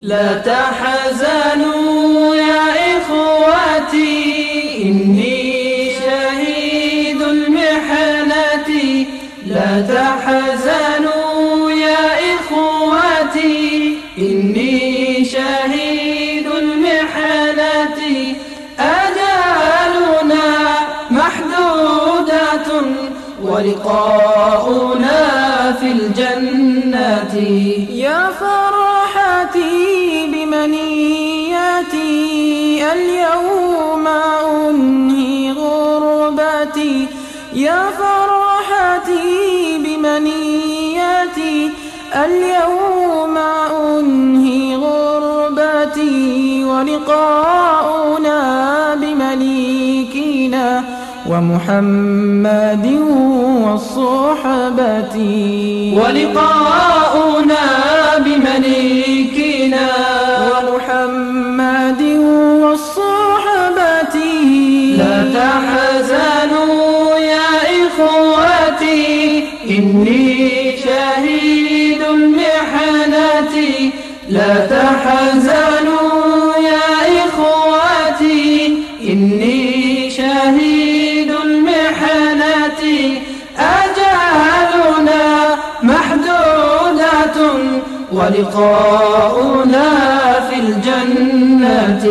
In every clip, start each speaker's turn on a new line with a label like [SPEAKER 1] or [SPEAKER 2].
[SPEAKER 1] لا تحزنوا يا إخوتي إني شهيد المحنة. لا تحزنوا يا إخوتي إني شهيد المحنة. أجالنا محدودة ولقاؤنا في الجنة.
[SPEAKER 2] يا فرحتي بمنياتي اليوم أنهي غربتي. يا فرحتي بمنياتي اليوم أنهي غربتي. ولقاؤنا بمليكنا ومحمد والصحبة.
[SPEAKER 1] ولقاؤنا بمليكنا
[SPEAKER 2] ومحمد والصحبة.
[SPEAKER 1] لا تحزنوا يا إخوتي إني شهيد المحنة. لا تحزنوا يا إخوتي إني شهيد المحنة. أجالنا محدودة ولقاؤنا في الجنة.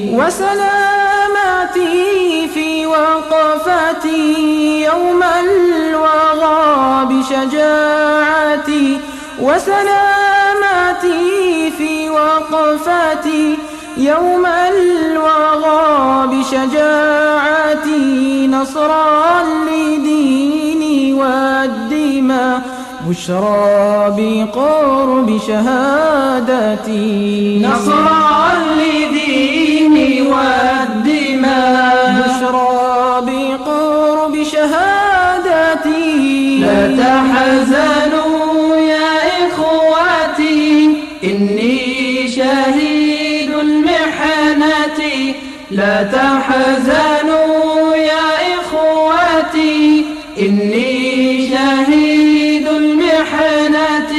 [SPEAKER 2] وسلاماتي في وقفتي يوم الوغى بشجاعتي. وسلاماتي في وقفتي يوم الوغى بشجاعتي. نصرا لديني والدماء بشرى بقرب شهادتي.
[SPEAKER 1] نصرا لديني والدماء
[SPEAKER 2] بشرى بقرب شهادتي.
[SPEAKER 1] لا تحزنوا يا إخوتي إني شهيد المحنة. لا تحزنوا يا إخوتي إني شهيد المحنة.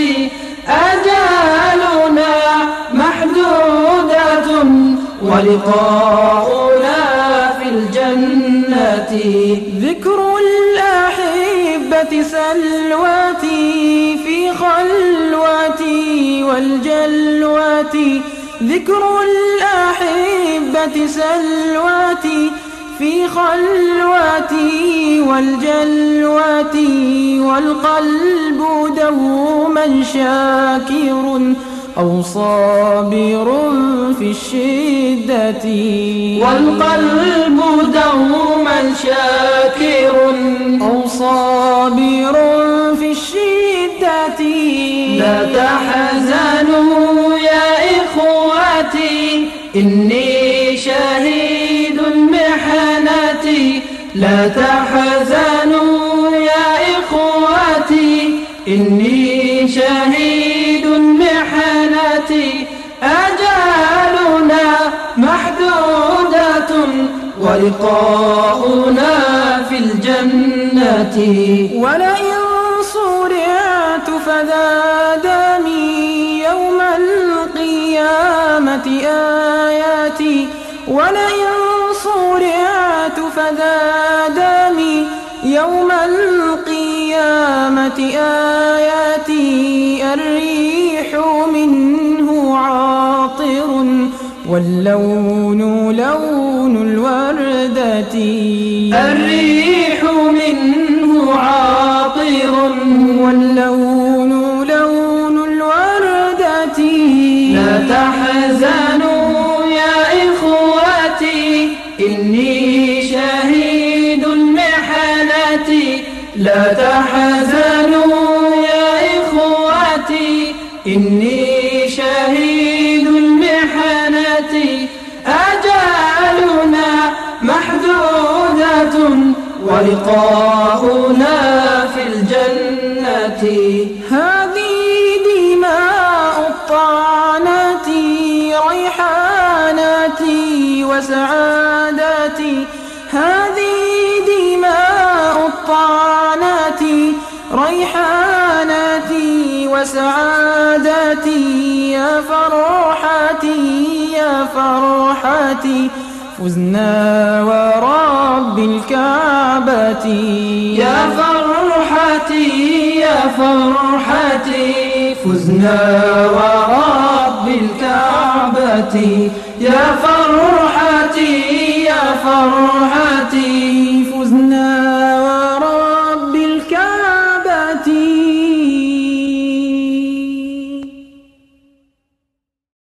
[SPEAKER 1] أجالنا محدودة ولقاؤنا في الجنة.
[SPEAKER 2] ذكر الأحبة سلواتي في خلوتي والجلواتي. ذكر الأحبة سلواتي في خلوتي والجلواتي. والقلب دوما شاكر أو صابر في الشدة.
[SPEAKER 1] والقلب دوما شاكر
[SPEAKER 2] أو صابر في الشدة.
[SPEAKER 1] لا تحزنوا يا إخوتي إني شهيد المحنة. لا تحزنوا يا إخوتي إني شهيد المحنة. أجالنا محدودة ولقاؤنا في الجنة.
[SPEAKER 2] ولئن صرعت فذا دمي يوم القيامة آياتي. ولئن صرعت فذا دمي يوم القيامة آياتي. الريح منه عاطر واللون لون الوردة.
[SPEAKER 1] الريح منه عاطر
[SPEAKER 2] واللون لون الوردة.
[SPEAKER 1] لا تحزنوا يا إخوتي إني شهيد المحنة. لا تحزنوا يا إخوتي إني شهيد المحنة. أجالنا محدودة ولقاؤنا في الجنة.
[SPEAKER 2] هذه دماء الطعنات ريحاناتي وسعاداتي. هذه دماء الطعنات ريحاناتي وسعادتي يا فرحتي فرحتي يا فرحتي فزنا ورب الكعبة
[SPEAKER 1] يا فرحتي يا فرحتي فزنا ورب الكعبة يا فرحتي يا فرحتي